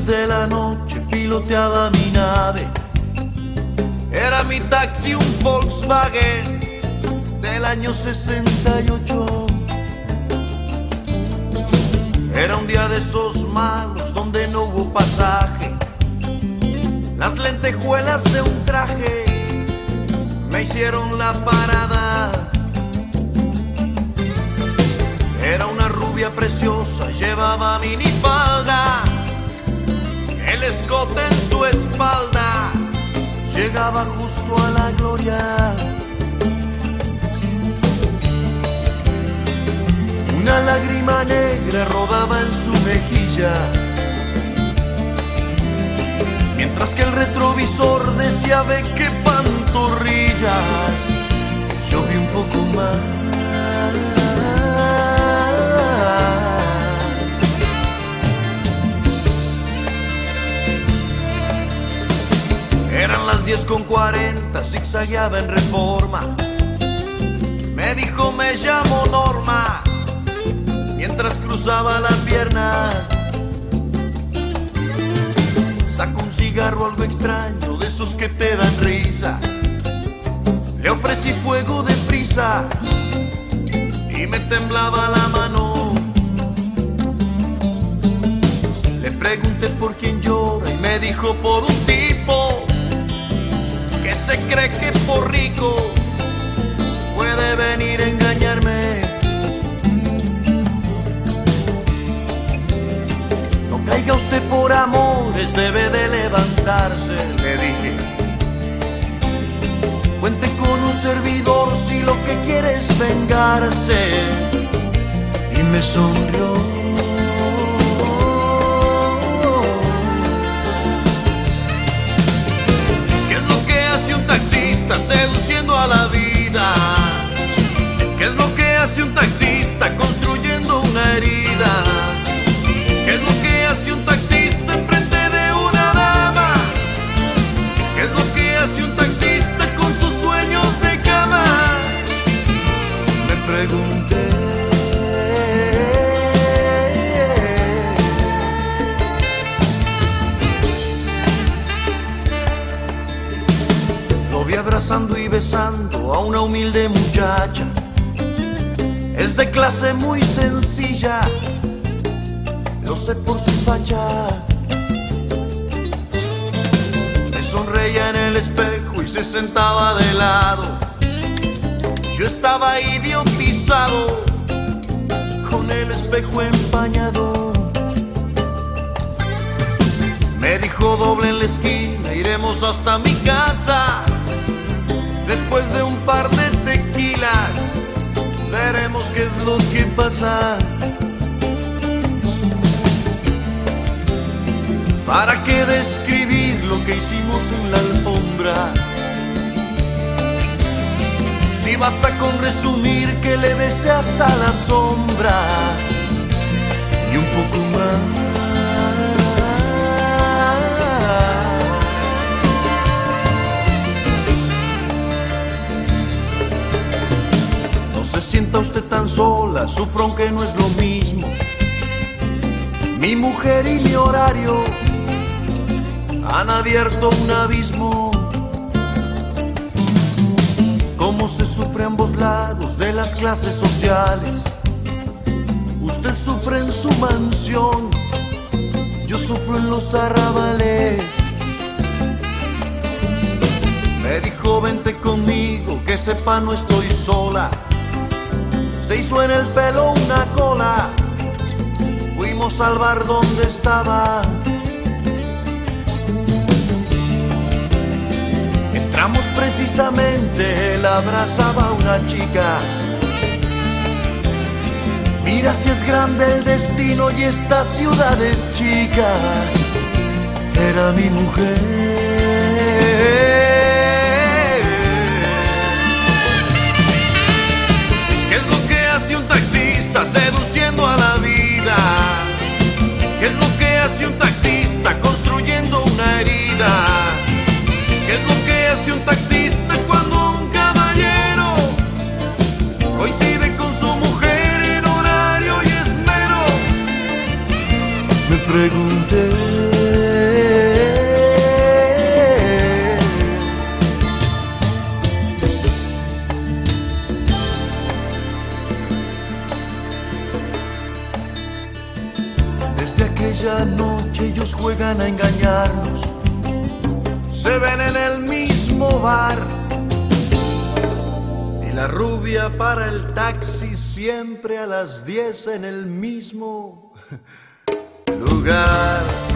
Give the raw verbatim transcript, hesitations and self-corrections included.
diez de la noche piloteaba mi nave. Era mi taxi un Volkswagen del año sesenta y ocho. Era un día de esos malos donde no hubo pasaje. Las lentejuelas de un traje me hicieron la parada. Era una rubia preciosa, llevaba minifalda, el escote en su espalda llegaba justo a la gloria. Una lágrima negra rodaba en su mejilla, mientras que el retrovisor decía: ve qué pantorrillas. Yo vi un poco más. Eran las diez con cuarenta, zigzagueaba en Reforma. Me dijo: me llamo Norma, mientras cruzaba la pierna. Sacó un cigarro algo extraño, de esos que te dan risa. Le ofrecí fuego deprisa y me temblaba la mano. Le pregunté por quién llora y me dijo: por un tipo que se cree que por rico puede venir a engañarme. No caiga usted por amores, debe de levantarse, le dije. Cuente con un servidor si lo que quiere es vengarse. Y me sonrió. ¿Qué es lo que hace un taxista seduciendo a la vida? ¿Qué es lo que hace un taxista construyendo una herida? ¿Qué es lo que hace un taxista enfrente de una dama? ¿Qué es lo que hace un taxista con sus sueños de cama? Me pregunté. Lo vi abrazando y besando a una humilde muchacha. Es de clase muy sencilla, lo sé por su facha. Me sonreía en el espejo y se sentaba de lado. Yo estaba idiotizado, con el espejo empañado. Me dijo: doble en la esquina, iremos hasta mi casa. Después de un par de tequilas veremos qué es lo que pasa. ¿Para qué describir lo que hicimos en la alfombra? Si basta con resumir que le besé hasta la sombra y un poco más. No se sienta usted tan sola, sufro aunque no es lo mismo. Mi mujer y mi horario han abierto un abismo. Cómo se sufre a ambos lados de las clases sociales. Usted sufre en su mansión, yo sufro en los arrabales. Me dijo: vente conmigo, que sepa no estoy sola. Se hizo en el pelo una cola, fuimos al bar donde estaba. Entramos precisamente, él abrazaba a una chica. Mira si es grande el destino y esta ciudad es chica. Era mi mujer. ¿Qué es lo que hace un taxista seduciendo a la vida? ¿Qué es lo que hace un taxista construyendo una herida? ¿Qué es lo que hace un taxista cuando un caballero coincide con su mujer en horario y esmero? Me pregunté. aquella noche ellos juegan a engañarnos. Se ven en el mismo bar y la rubia para el taxi siempre a las diez en el mismo lugar.